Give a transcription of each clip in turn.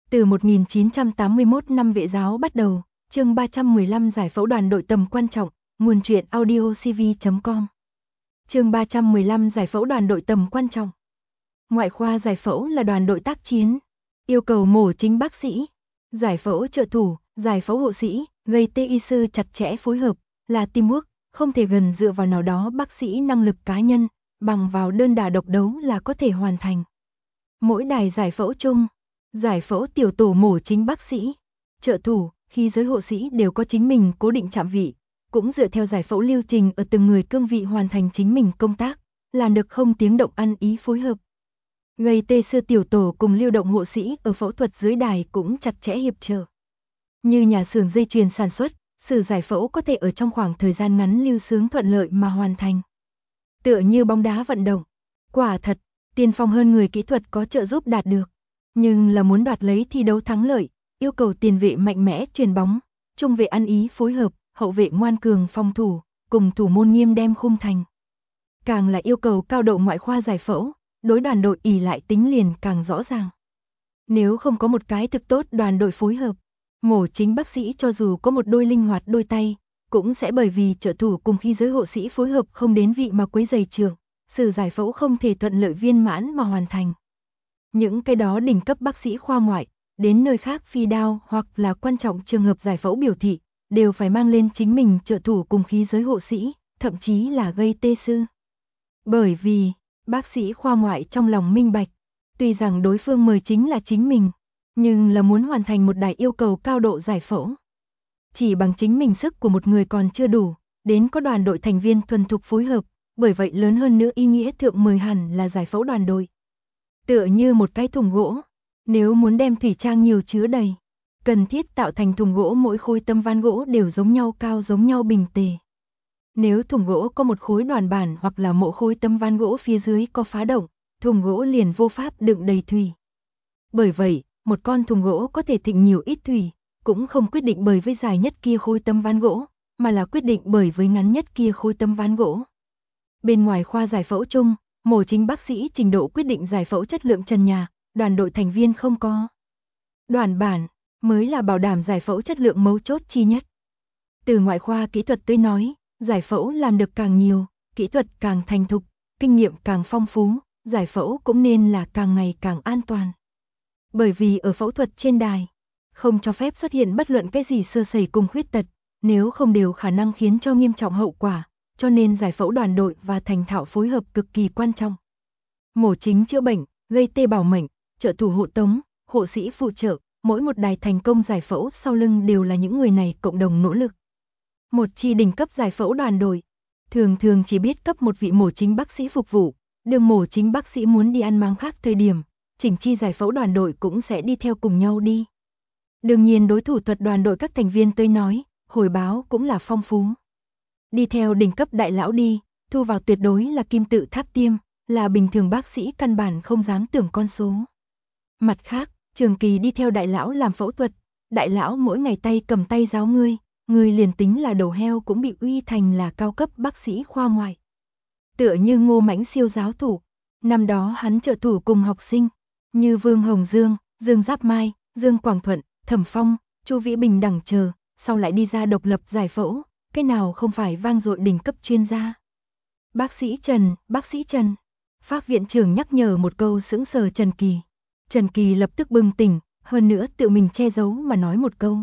Từ 1981 năm Vệ giáo bắt đầu, chương 315 giải phẫu đoàn đội tầm quan trọng, nguồn truyện audiocv.com. Chương 315 giải phẫu đoàn đội tầm quan trọng. Ngoại khoa giải phẫu là đoàn đội tác chiến, yêu cầu mổ chính bác sĩ, giải phẫu trợ thủ, giải phẫu hộ sĩ, gây tê y sư chặt chẽ phối hợp, là teamwork, không thể gần dựa vào nào đó bác sĩ năng lực cá nhân, bằng vào đơn đả độc đấu là có thể hoàn thành. Mỗi đài giải phẫu chung, giải phẫu tiểu tổ mổ chính bác sĩ, trợ thủ, khi giới hộ sĩ đều có chính mình cố định chạm vị, cũng dựa theo giải phẫu lưu trình ở từng người cương vị hoàn thành chính mình công tác, làm được không tiếng động ăn ý phối hợp. Gây tê sư tiểu tổ cùng lưu động hộ sĩ ở phẫu thuật dưới đài cũng chặt chẽ hiệp trợ. Như nhà xưởng dây chuyền sản xuất, sự giải phẫu có thể ở trong khoảng thời gian ngắn lưu sướng thuận lợi mà hoàn thành. Tựa như bóng đá vận động, quả thật, tiên phong hơn người kỹ thuật có trợ giúp đạt được. Nhưng là muốn đoạt lấy thi đấu thắng lợi, yêu cầu tiền vệ mạnh mẽ chuyền bóng, trung vệ ăn ý phối hợp, hậu vệ ngoan cường phòng thủ, cùng thủ môn nghiêm đem khung thành. Càng là yêu cầu cao độ ngoại khoa giải phẫu, đối đoàn đội ỷ lại tính liền càng rõ ràng. Nếu không có một cái thực tốt đoàn đội phối hợp, mổ chính bác sĩ cho dù có một đôi linh hoạt đôi tay, cũng sẽ bởi vì trợ thủ cùng khi giới hộ sĩ phối hợp không đến vị mà quấy rầy trường, sự giải phẫu không thể thuận lợi viên mãn mà hoàn thành. Những cái đó đỉnh cấp bác sĩ khoa ngoại, đến nơi khác phi đao hoặc là quan trọng trường hợp giải phẫu biểu thị, đều phải mang lên chính mình trợ thủ cùng khí giới hộ sĩ, thậm chí là gây tê sư. Bởi vì, bác sĩ khoa ngoại trong lòng minh bạch, tuy rằng đối phương mời chính là chính mình, nhưng là muốn hoàn thành một đài yêu cầu cao độ giải phẫu. Chỉ bằng chính mình sức của một người còn chưa đủ, đến có đoàn đội thành viên thuần thục phối hợp, bởi vậy lớn hơn nữa ý nghĩa thượng mời hẳn là giải phẫu đoàn đội. Tựa như một cái thùng gỗ, nếu muốn đem thủy trang nhiều chứa đầy, cần thiết tạo thành thùng gỗ mỗi khối tấm ván gỗ đều giống nhau cao giống nhau bình tề. Nếu thùng gỗ có một khối đoàn bản hoặc là mỗi khối tấm ván gỗ phía dưới có phá động, thùng gỗ liền vô pháp đựng đầy thủy. Bởi vậy, một con thùng gỗ có thể thịnh nhiều ít thủy, cũng không quyết định bởi với dài nhất kia khối tấm ván gỗ, mà là quyết định bởi với ngắn nhất kia khối tấm ván gỗ. Bên ngoài khoa giải phẫu chung, mổ chính bác sĩ trình độ quyết định giải phẫu chất lượng trần nhà, đoàn đội thành viên không có. Đoàn bản mới là bảo đảm giải phẫu chất lượng mấu chốt chi nhất. Từ ngoại khoa kỹ thuật tới nói, giải phẫu làm được càng nhiều, kỹ thuật càng thành thục, kinh nghiệm càng phong phú, giải phẫu cũng nên là càng ngày càng an toàn. Bởi vì ở phẫu thuật trên đài, không cho phép xuất hiện bất luận cái gì sơ sẩy cùng khuyết tật, nếu không đều khả năng khiến cho nghiêm trọng hậu quả, cho nên giải phẫu đoàn đội và thành thạo phối hợp cực kỳ quan trọng. Mổ chính chữa bệnh, gây tê bảo mệnh, trợ thủ hộ tống, hộ sĩ phụ trợ, mỗi một đài thành công giải phẫu sau lưng đều là những người này cộng đồng nỗ lực. Một chi đỉnh cấp giải phẫu đoàn đội, thường thường chỉ biết cấp một vị mổ chính bác sĩ phục vụ, đường mổ chính bác sĩ muốn đi ăn máng khác thời điểm, chỉnh chi giải phẫu đoàn đội cũng sẽ đi theo cùng nhau đi. Đương nhiên đối thủ thuật đoàn đội các thành viên tới nói, hồi báo cũng là phong phú. Đi theo đỉnh cấp đại lão đi, thu vào tuyệt đối là kim tự tháp tiêm, là bình thường bác sĩ căn bản không dám tưởng con số. Mặt khác, trường kỳ đi theo đại lão làm phẫu thuật, đại lão mỗi ngày tay cầm tay giáo ngươi liền tính là đầu heo cũng bị uy thành là cao cấp bác sĩ khoa ngoại. Tựa như Ngô Mãnh siêu giáo thủ, năm đó hắn trợ thủ cùng học sinh, như Vương Hồng Dương, Dương Giáp Mai, Dương Quảng Thuận, Thẩm Phong, Chu Vĩ Bình đẳng chờ, sau lại đi ra độc lập giải phẫu, cái nào không phải vang dội đỉnh cấp chuyên gia. Bác sĩ Trần, Phác viện trưởng nhắc nhở một câu sững sờ Trần Kỳ. Trần Kỳ lập tức bừng tỉnh, hơn nữa tự mình che giấu mà nói một câu.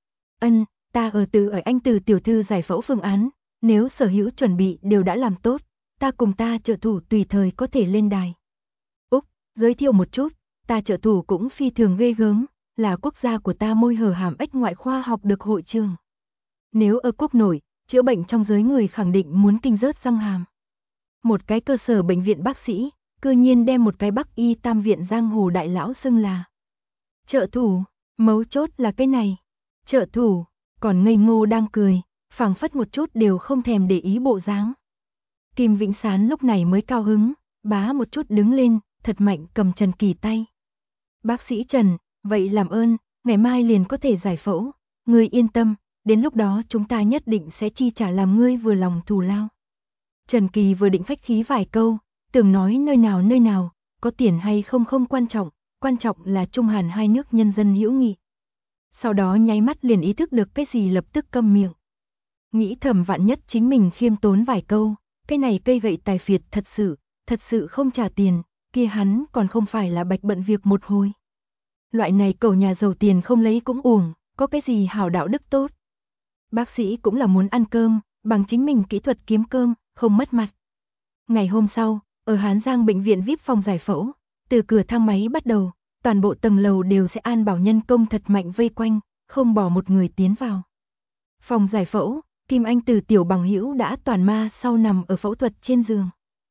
Ta ở anh Từ tiểu thư giải phẫu phương án, nếu sở hữu chuẩn bị đều đã làm tốt, ta cùng ta trợ thủ tùy thời có thể lên đài. Giới thiệu một chút, ta trợ thủ cũng phi thường ghê gớm, là quốc gia của ta môi hở hàm ếch ngoại khoa học được hội trường. Nếu ở quốc nội, chữa bệnh trong giới người khẳng định muốn kinh rớt răng hàm. Một cái cơ sở bệnh viện bác sĩ, cư nhiên đem một cái Bắc Y Tam viện giang hồ đại lão xưng là trợ thủ, mấu chốt là cái này. Trợ thủ, còn ngây ngô đang cười, phảng phất một chút đều không thèm để ý bộ dáng. Kim Vĩnh Sán lúc này mới cao hứng, bá một chút đứng lên, thật mạnh cầm Trần Kỳ tay. Bác sĩ Trần, vậy làm ơn, ngày mai liền có thể giải phẫu, ngươi yên tâm, đến lúc đó chúng ta nhất định sẽ chi trả làm ngươi vừa lòng thù lao. Trần Kỳ vừa định khách khí vài câu, tưởng nói nơi nào, có tiền hay không không quan trọng, quan trọng là Trung Hàn hai nước nhân dân hữu nghị. Sau đó nháy mắt liền ý thức được cái gì lập tức câm miệng. Nghĩ thầm vạn nhất chính mình khiêm tốn vài câu, cái này cây gậy tài phiệt thật sự không trả tiền, kia hắn còn không phải là bạch bận việc một hồi. Loại này cẩu nhà giàu tiền không lấy cũng uổng, có cái gì hảo đạo đức tốt. Bác sĩ cũng là muốn ăn cơm, bằng chính mình kỹ thuật kiếm cơm, không mất mặt. Ngày hôm sau, ở Hán Giang bệnh viện VIP phòng giải phẫu, từ cửa thang máy bắt đầu, toàn bộ tầng lầu đều sẽ an bảo nhân công thật mạnh vây quanh, không bỏ một người tiến vào. Phòng giải phẫu, Kim Anh từ tiểu bằng hữu đã toàn ma sau nằm ở phẫu thuật trên giường.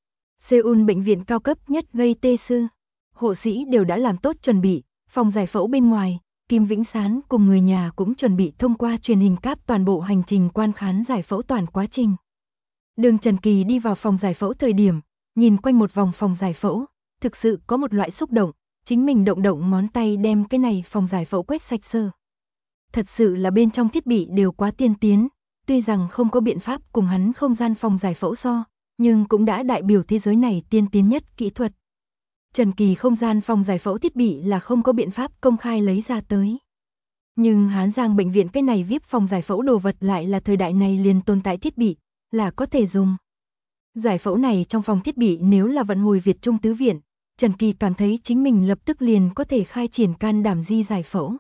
Seoul bệnh viện cao cấp nhất gây tê sư. Hộ sĩ đều đã làm tốt chuẩn bị, phòng giải phẫu bên ngoài, Kim Vĩnh Sán cùng người nhà cũng chuẩn bị thông qua truyền hình cáp toàn bộ hành trình quan khán giải phẫu toàn quá trình. Đường Trần Kỳ đi vào phòng giải phẫu thời điểm, nhìn quanh một vòng phòng giải phẫu, thực sự có một loại xúc động, chính mình động động ngón tay đem cái này phòng giải phẫu quét sạch sơ. Thật sự là bên trong thiết bị đều quá tiên tiến, tuy rằng không có biện pháp cùng hắn không gian phòng giải phẫu so, nhưng cũng đã đại biểu thế giới này tiên tiến nhất kỹ thuật. Trần Kỳ không gian phòng giải phẫu thiết bị là không có biện pháp công khai lấy ra tới. Nhưng Hán Giang bệnh viện cái này VIP phòng giải phẫu đồ vật lại là thời đại này liền tồn tại thiết bị, là có thể dùng. Giải phẫu này trong phòng thiết bị nếu là vận hồi Việt Trung Tứ Viện, Trần Kỳ cảm thấy chính mình lập tức liền có thể khai triển can đảm di giải phẫu.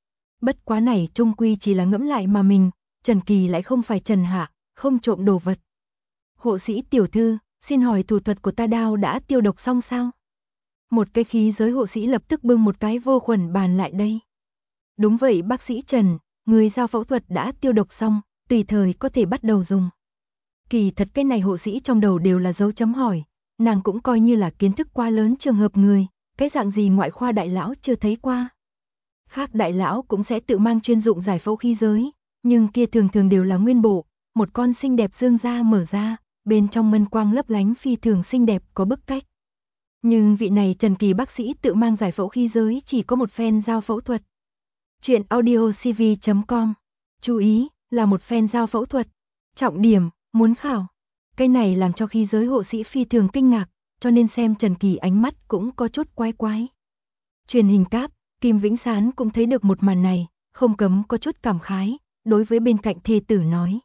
Bất quá này trung quy chỉ là ngẫm lại mà mình, Trần Kỳ lại không phải Trần Hạ, không trộm đồ vật. Hộ sĩ tiểu thư, xin hỏi thủ thuật của ta đao đã tiêu độc xong sao? Một cái khí giới hộ sĩ lập tức bưng một cái vô khuẩn bàn lại đây. Đúng vậy bác sĩ Trần, người giao phẫu thuật đã tiêu độc xong, tùy thời có thể bắt đầu dùng. Kỳ thật cái này hộ sĩ trong đầu đều là dấu chấm hỏi, nàng cũng coi như là kiến thức quá lớn trường hợp người, cái dạng gì ngoại khoa đại lão chưa thấy qua. Khác đại lão cũng sẽ tự mang chuyên dụng giải phẫu khí giới, nhưng kia thường thường đều là nguyên bộ, một con xinh đẹp dương da mở ra, bên trong mân quang lấp lánh phi thường xinh đẹp có bức cách. Nhưng vị này Trần Kỳ bác sĩ tự mang giải phẫu khí giới chỉ có một phen giao phẫu thuật. Chuyện audiocv.com. Chú ý, là một phen giao phẫu thuật. Trọng điểm, muốn khảo. Cái này làm cho khí giới hộ sĩ phi thường kinh ngạc, cho nên xem Trần Kỳ ánh mắt cũng có chút quái quái. Truyền hình cáp, Kim Vĩnh Sán cũng thấy được một màn này, không cấm có chút cảm khái, đối với bên cạnh thê tử nói.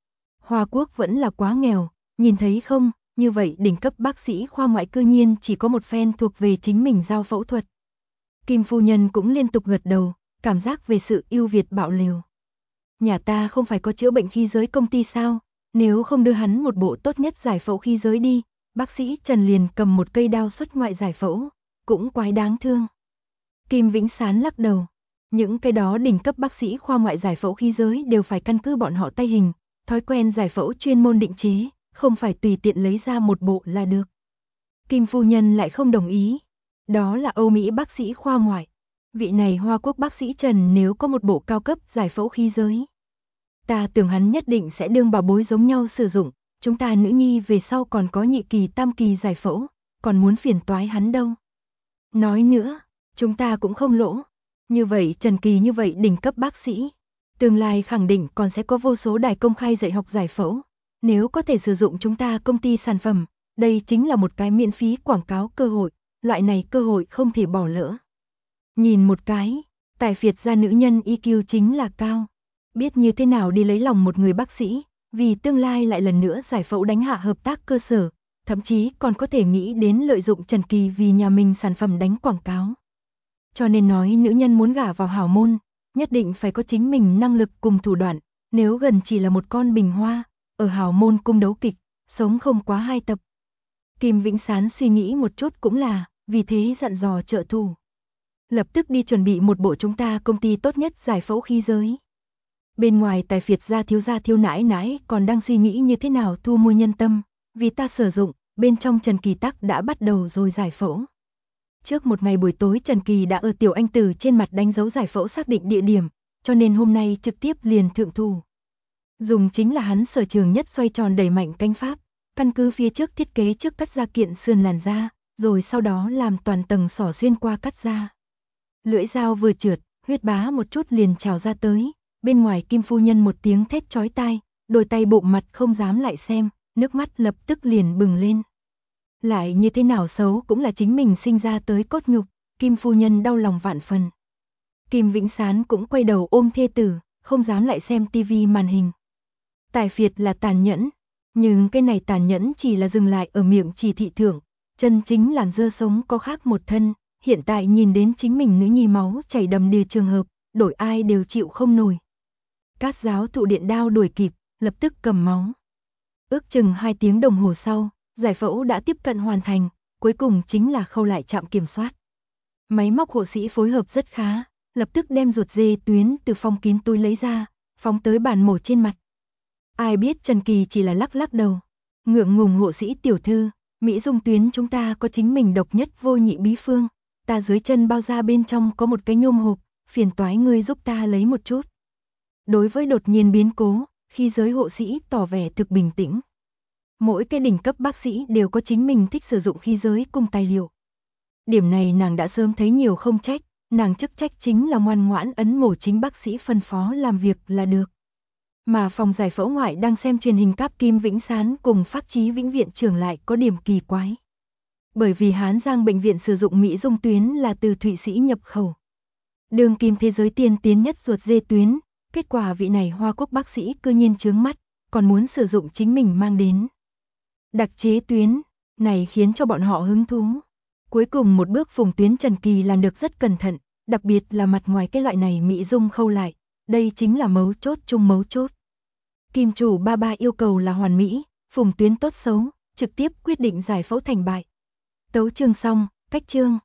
Hoa Quốc vẫn là quá nghèo, nhìn thấy không, như vậy đỉnh cấp bác sĩ khoa ngoại cư nhiên chỉ có một phen thuộc về chính mình giao phẫu thuật. Kim phu nhân cũng liên tục gật đầu, cảm giác về sự ưu việt bạo liều. Nhà ta không phải có chữa bệnh khí giới công ty sao, nếu không đưa hắn một bộ tốt nhất giải phẫu khí giới đi, bác sĩ Trần liền cầm một cây đao xuất ngoại giải phẫu, cũng quái đáng thương. Kim Vĩnh Sán lắc đầu, những cái đó đỉnh cấp bác sĩ khoa ngoại giải phẫu khí giới đều phải căn cứ bọn họ tay hình, thói quen giải phẫu chuyên môn định chế, không phải tùy tiện lấy ra một bộ là được. Kim phu nhân lại không đồng ý, đó là Âu Mỹ bác sĩ khoa ngoại. Vị này Hoa Quốc bác sĩ Trần nếu có một bộ cao cấp giải phẫu khí giới, ta tưởng hắn nhất định sẽ đương bảo bối giống nhau sử dụng, chúng ta nữ nhi về sau còn có nhị kỳ tam kỳ giải phẫu, còn muốn phiền toái hắn đâu. Nói nữa, chúng ta cũng không lỗ, như vậy Trần Kỳ như vậy đỉnh cấp bác sĩ, tương lai khẳng định còn sẽ có vô số đài công khai dạy học giải phẫu, nếu có thể sử dụng chúng ta công ty sản phẩm, đây chính là một cái miễn phí quảng cáo cơ hội, loại này cơ hội không thể bỏ lỡ. Nhìn một cái, tài phiệt gia nữ nhân EQ chính là cao, biết như thế nào đi lấy lòng một người bác sĩ, vì tương lai lại lần nữa giải phẫu đánh hạ hợp tác cơ sở, thậm chí còn có thể nghĩ đến lợi dụng Trần Kỳ vì nhà mình sản phẩm đánh quảng cáo. Cho nên nói nữ nhân muốn gả vào hảo môn, nhất định phải có chính mình năng lực cùng thủ đoạn, nếu gần chỉ là một con bình hoa, ở hảo môn cung đấu kịch, sống không quá 2 tập. Kim Vĩnh Sán suy nghĩ một chút cũng là, vì thế dặn dò trợ thủ. Lập tức đi chuẩn bị một bộ chúng ta công ty tốt nhất giải phẫu khí giới. Bên ngoài tài phiệt gia thiếu nãi nãi còn đang suy nghĩ như thế nào thu mua nhân tâm, vì ta sử dụng, bên trong Trần Kỳ Tắc đã bắt đầu rồi giải phẫu. Trước một ngày buổi tối Trần Kỳ đã ở Tiểu Anh Tử trên mặt đánh dấu giải phẫu xác định địa điểm, cho nên hôm nay trực tiếp liền thượng thủ. Dùng chính là hắn sở trường nhất xoay tròn đẩy mạnh cánh pháp, căn cứ phía trước thiết kế trước cắt ra kiện sườn làn da, rồi sau đó làm toàn tầng xỏ xuyên qua cắt da. Lưỡi dao vừa trượt, huyết bá một chút liền trào ra tới, bên ngoài Kim phu nhân một tiếng thét chói tai, đôi tay bụng mặt không dám lại xem, nước mắt lập tức liền bừng lên. Lại như thế nào xấu cũng là chính mình sinh ra tới cốt nhục, Kim phu nhân đau lòng vạn phần. Kim Vĩnh Sán cũng quay đầu ôm thê tử, không dám lại xem tivi màn hình. Tài phiệt là tàn nhẫn, nhưng cái này tàn nhẫn chỉ là dừng lại ở miệng chỉ thị thưởng, chân chính làm dơ sống có khác một thân, hiện tại nhìn đến chính mình nữ nhi máu chảy đầm đìa trường hợp, đổi ai đều chịu không nổi. Cát giáo thụ điện đao đuổi kịp, lập tức cầm máu. Ước chừng 2 tiếng đồng hồ sau, giải phẫu đã tiếp cận hoàn thành, cuối cùng chính là khâu lại trạm kiểm soát. Máy móc hộ sĩ phối hợp rất khá, lập tức đem ruột dê tuyến từ phong kín túi lấy ra, phóng tới bàn mổ trên mặt. Ai biết Trần Kỳ chỉ là lắc lắc đầu. Ngượng ngùng hộ sĩ tiểu thư, Mỹ Dung tuyến chúng ta có chính mình độc nhất vô nhị bí phương, ta dưới chân bao da bên trong có một cái nhôm hộp, phiền toái ngươi giúp ta lấy một chút. Đối với đột nhiên biến cố, khi giới hộ sĩ tỏ vẻ thực bình tĩnh. Mỗi cái đỉnh cấp bác sĩ đều có chính mình thích sử dụng khí giới cùng tài liệu. Điểm này nàng đã sớm thấy nhiều không trách, nàng chức trách chính là ngoan ngoãn ấn mổ chính bác sĩ phân phó làm việc là được. Mà phòng giải phẫu ngoại đang xem truyền hình cáp Kim Vĩnh Sán cùng Phác Chí Vĩnh viện trưởng lại có điểm kỳ quái. Bởi vì Hán Giang bệnh viện sử dụng Mỹ Dung tuyến là từ Thụy Sĩ nhập khẩu. Đường kim thế giới tiên tiến nhất ruột dê tuyến, kết quả vị này Hoa Quốc bác sĩ cư nhiên chướng mắt, còn muốn sử dụng chính mình mang đến đặc chế tuyến, này khiến cho bọn họ hứng thú. Cuối cùng một bước Phùng Tuyến Trần Kỳ làm được rất cẩn thận, đặc biệt là mặt ngoài cái loại này Mỹ Dung khâu lại, đây chính là mấu chốt chung mấu chốt. Kim chủ ba ba yêu cầu là hoàn mỹ, Phùng Tuyến tốt xấu, trực tiếp quyết định giải phẫu thành bại. Tấu chương xong, cách chương.